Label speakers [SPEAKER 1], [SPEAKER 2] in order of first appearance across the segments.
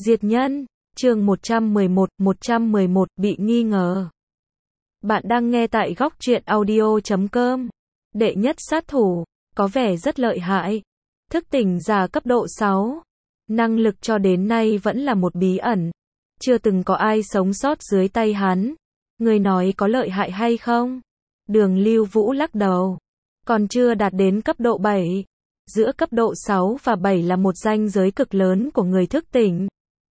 [SPEAKER 1] Diệt nhân, chương 111 bị nghi ngờ. Bạn đang nghe tại Góc Truyện Audio.com. Đệ nhất sát thủ, có vẻ rất lợi hại. Thức tỉnh giả cấp độ 6. Năng lực cho đến nay vẫn là một bí ẩn. Chưa từng có ai sống sót dưới tay hắn. Người nói có lợi hại hay không? Đường Lưu Vũ lắc đầu. Còn chưa đạt đến cấp độ 7. Giữa cấp độ 6 và 7 là một ranh giới cực lớn của người thức tỉnh.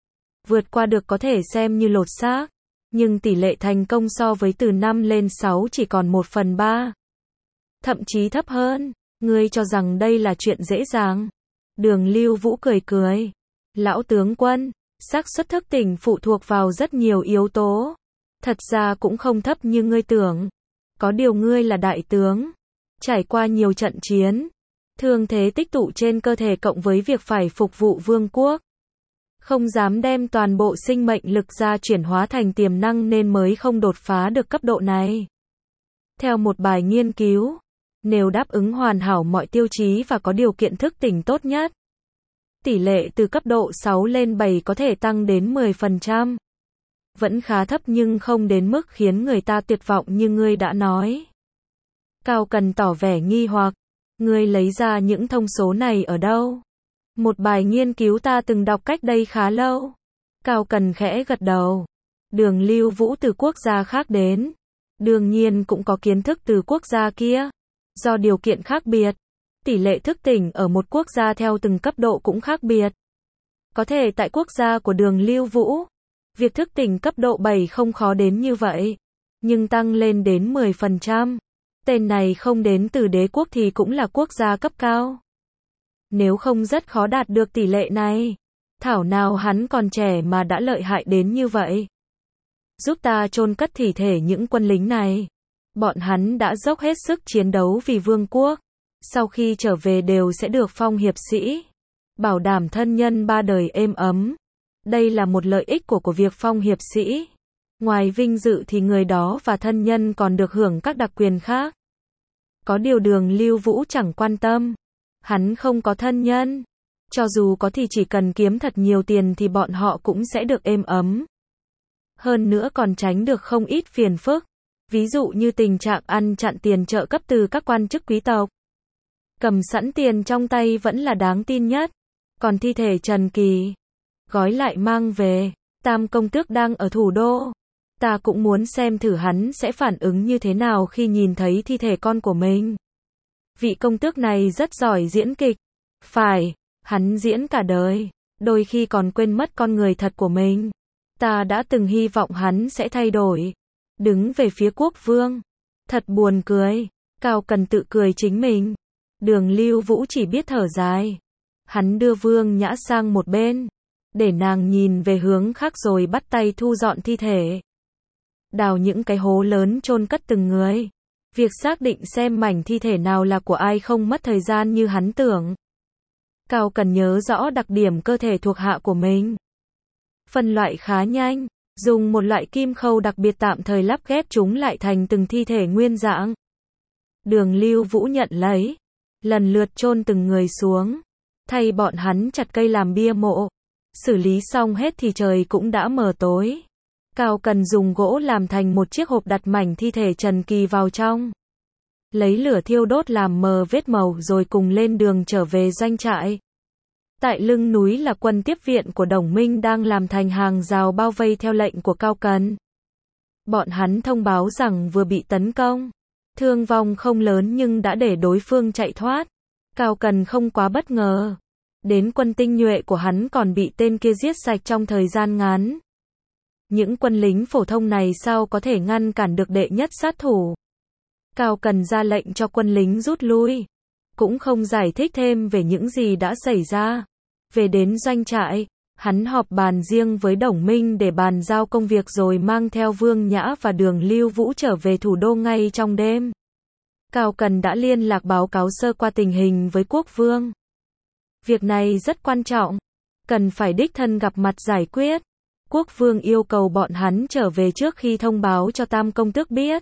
[SPEAKER 1] Vượt qua được có thể xem như lột xác, nhưng tỷ lệ thành công so với từ 5 lên 6 chỉ còn 1/3. Thậm chí thấp hơn. Ngươi cho rằng đây là chuyện dễ dàng. Đường Lưu Vũ cười cười. Lão tướng quân, xác suất thức tỉnh phụ thuộc vào rất nhiều yếu tố. Thật ra cũng không thấp như ngươi tưởng. Có điều ngươi là đại tướng, trải qua nhiều trận chiến, thương thế tích tụ trên cơ thể cộng với việc phải phục vụ vương quốc, không dám đem toàn bộ sinh mệnh lực ra chuyển hóa thành tiềm năng nên mới không đột phá được cấp độ này. Theo một bài nghiên cứu, nếu đáp ứng hoàn hảo mọi tiêu chí và có điều kiện thức tỉnh tốt nhất, tỷ lệ từ cấp độ 6 lên 7 có thể tăng đến 10%. Vẫn khá thấp nhưng không đến mức khiến người ta tuyệt vọng như ngươi đã nói. Cao Cần tỏ vẻ nghi hoặc. Ngươi lấy ra những thông số này ở đâu? Một bài nghiên cứu ta từng đọc cách đây khá lâu. Cao Cần khẽ gật đầu. Đường Lưu Vũ từ quốc gia khác đến. Đương nhiên cũng có kiến thức từ quốc gia kia. Do điều kiện khác biệt, tỷ lệ thức tỉnh ở một quốc gia theo từng cấp độ cũng khác biệt. Có thể tại quốc gia của Đường Lưu Vũ, việc thức tỉnh cấp độ 7 không khó đến như vậy. Nhưng tăng lên đến 10%. Tên này không đến từ đế quốc thì cũng là quốc gia cấp cao. Nếu không rất khó đạt được tỷ lệ này. Thảo nào hắn còn trẻ mà đã lợi hại đến như vậy. Giúp ta chôn cất thi thể những quân lính này. Bọn hắn đã dốc hết sức chiến đấu vì vương quốc. Sau khi trở về đều sẽ được phong hiệp sĩ. Bảo đảm thân nhân ba đời êm ấm. Đây là một lợi ích của việc phong hiệp sĩ. Ngoài vinh dự thì người đó và thân nhân còn được hưởng các đặc quyền khác. Có điều Đường Lưu Vũ chẳng quan tâm. Hắn không có thân nhân. Cho dù có thì chỉ cần kiếm thật nhiều tiền thì bọn họ cũng sẽ được êm ấm. Hơn nữa còn tránh được không ít phiền phức. Ví dụ như tình trạng ăn chặn tiền trợ cấp từ các quan chức quý tộc. Cầm sẵn tiền trong tay vẫn là đáng tin nhất. Còn thi thể Trần Kỳ, gói lại mang về. Tam công tước đang ở thủ đô. Ta cũng muốn xem thử hắn sẽ phản ứng như thế nào khi nhìn thấy thi thể con của mình. Vị công tước này rất giỏi diễn kịch. Phải, hắn diễn cả đời, đôi khi còn quên mất con người thật của mình. Ta đã từng hy vọng hắn sẽ thay đổi, đứng về phía quốc vương. Thật buồn cười. Cao Cần tự cười chính mình. Đường Lưu Vũ chỉ biết thở dài. Hắn đưa Vương Nhã sang một bên, để nàng nhìn về hướng khác rồi bắt tay thu dọn thi thể. Đào những cái hố lớn chôn cất từng người. Việc xác định xem mảnh thi thể nào là của ai không mất thời gian như hắn tưởng. Cao Cần nhớ rõ đặc điểm cơ thể thuộc hạ của mình. Phân loại khá nhanh, dùng một loại kim khâu đặc biệt tạm thời lắp ghép chúng lại thành từng thi thể nguyên dạng. Đường Lưu Vũ nhận lấy, lần lượt chôn từng người xuống, thay bọn hắn chặt cây làm bia mộ. Xử lý xong hết thì trời cũng đã mờ tối. Cao Cần dùng gỗ làm thành một chiếc hộp đặt mảnh thi thể Trần Kỳ vào trong. Lấy lửa thiêu đốt làm mờ vết màu rồi cùng lên đường trở về doanh trại. Tại lưng núi là quân tiếp viện của Đồng Minh đang làm thành hàng rào bao vây theo lệnh của Cao Cần. Bọn hắn thông báo rằng vừa bị tấn công. Thương vong không lớn nhưng đã để đối phương chạy thoát. Cao Cần không quá bất ngờ. Đến quân tinh nhuệ của hắn còn bị tên kia giết sạch trong thời gian ngắn. Những quân lính phổ thông này sao có thể ngăn cản được đệ nhất sát thủ. Cao Cần ra lệnh cho quân lính rút lui. Cũng không giải thích thêm về những gì đã xảy ra. Về đến doanh trại, hắn họp bàn riêng với Đồng Minh để bàn giao công việc rồi mang theo Vương Nhã và Đường Lưu Vũ trở về thủ đô ngay trong đêm. Cao Cần đã liên lạc báo cáo sơ qua tình hình với quốc vương. Việc này rất quan trọng. Cần phải đích thân gặp mặt giải quyết. Quốc vương yêu cầu bọn hắn trở về trước khi thông báo cho Tam công tước biết.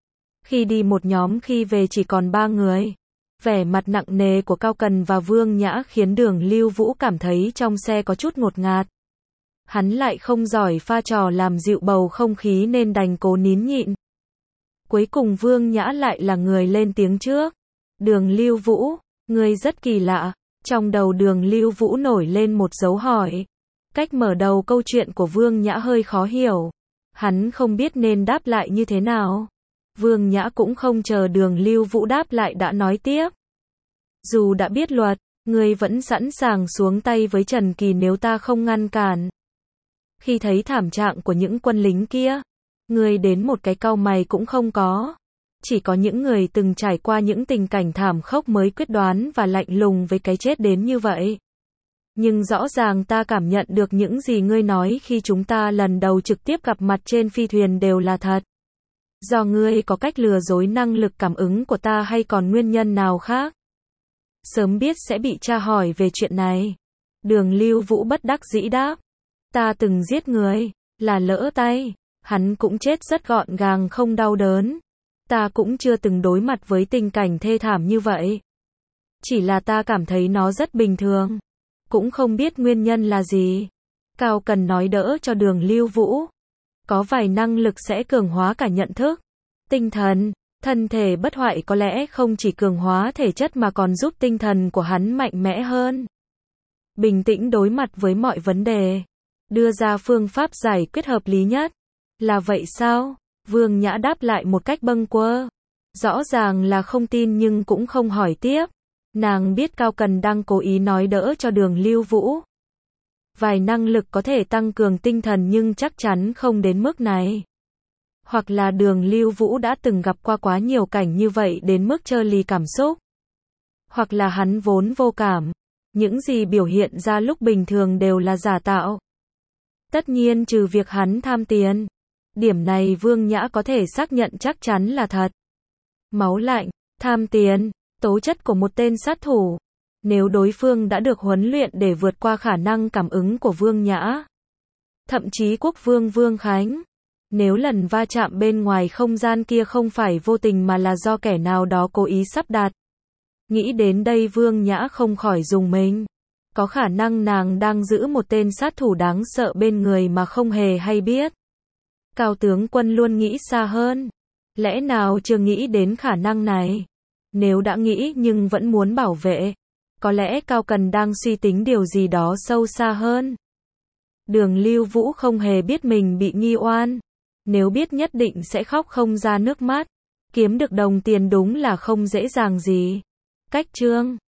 [SPEAKER 1] Khi đi một nhóm khi về chỉ còn 3 người. Vẻ mặt nặng nề của Cao Cần và Vương Nhã khiến Đường Lưu Vũ cảm thấy trong xe có chút ngột ngạt. Hắn lại không giỏi pha trò làm dịu bầu không khí nên đành cố nín nhịn. Cuối cùng Vương Nhã lại là người lên tiếng trước. Đường Lưu Vũ, ngươi rất kỳ lạ. Trong đầu Đường Lưu Vũ nổi lên một dấu hỏi. Cách mở đầu câu chuyện của Vương Nhã hơi khó hiểu. Hắn không biết nên đáp lại như thế nào. Vương Nhã cũng không chờ Đường Lưu Vũ đáp lại đã nói tiếp. Dù đã biết luật, ngươi vẫn sẵn sàng xuống tay với Trần Kỳ nếu ta không ngăn cản. Khi thấy thảm trạng của những quân lính kia, ngươi đến một cái cau mày cũng không có. Chỉ có những người từng trải qua những tình cảnh thảm khốc mới quyết đoán và lạnh lùng với cái chết đến như vậy. Nhưng rõ ràng ta cảm nhận được những gì ngươi nói khi chúng ta lần đầu trực tiếp gặp mặt trên phi thuyền đều là thật. Do ngươi có cách lừa dối năng lực cảm ứng của ta hay còn nguyên nhân nào khác? Sớm biết sẽ bị tra hỏi về chuyện này. Đường Lưu Vũ bất đắc dĩ đáp. Ta từng giết người, là lỡ tay. Hắn cũng chết rất gọn gàng không đau đớn. Ta cũng chưa từng đối mặt với tình cảnh thê thảm như vậy. Chỉ là ta cảm thấy nó rất bình thường. Cũng không biết nguyên nhân là gì. Cao Cần nói đỡ cho Đường Lưu Vũ. Có vài năng lực sẽ cường hóa cả nhận thức, tinh thần, thân thể bất hoại có lẽ không chỉ cường hóa thể chất mà còn giúp tinh thần của hắn mạnh mẽ hơn. Bình tĩnh đối mặt với mọi vấn đề. Đưa ra phương pháp giải quyết hợp lý nhất. Là vậy sao? Vương Nhã đáp lại một cách bâng quơ. Rõ ràng là không tin nhưng cũng không hỏi tiếp. Nàng biết Cao Cần đang cố ý nói đỡ cho Đường Lưu Vũ. Vài năng lực có thể tăng cường tinh thần nhưng chắc chắn không đến mức này. Hoặc là Đường Lưu Vũ đã từng gặp qua quá nhiều cảnh như vậy đến mức trơ lì cảm xúc. Hoặc là hắn vốn vô cảm. Những gì biểu hiện ra lúc bình thường đều là giả tạo. Tất nhiên trừ việc hắn tham tiền. Điểm này Vương Nhã có thể xác nhận chắc chắn là thật. Máu lạnh, tham tiền, tố chất của một tên sát thủ. Nếu đối phương đã được huấn luyện để vượt qua khả năng cảm ứng của Vương Nhã. Thậm chí Quốc Vương Vương Khánh. Nếu lần va chạm bên ngoài không gian kia không phải vô tình mà là do kẻ nào đó cố ý sắp đặt. Nghĩ đến đây Vương Nhã không khỏi rùng mình. Có khả năng nàng đang giữ một tên sát thủ đáng sợ bên người mà không hề hay biết. Cao tướng quân luôn nghĩ xa hơn. Lẽ nào chưa nghĩ đến khả năng này? Nếu đã nghĩ nhưng vẫn muốn bảo vệ. Có lẽ Cao Cần đang suy tính điều gì đó sâu xa hơn. Đường Lưu Vũ không hề biết mình bị nghi oan. Nếu biết nhất định sẽ khóc không ra nước mắt. Kiếm được đồng tiền đúng là không dễ dàng gì. Cách chương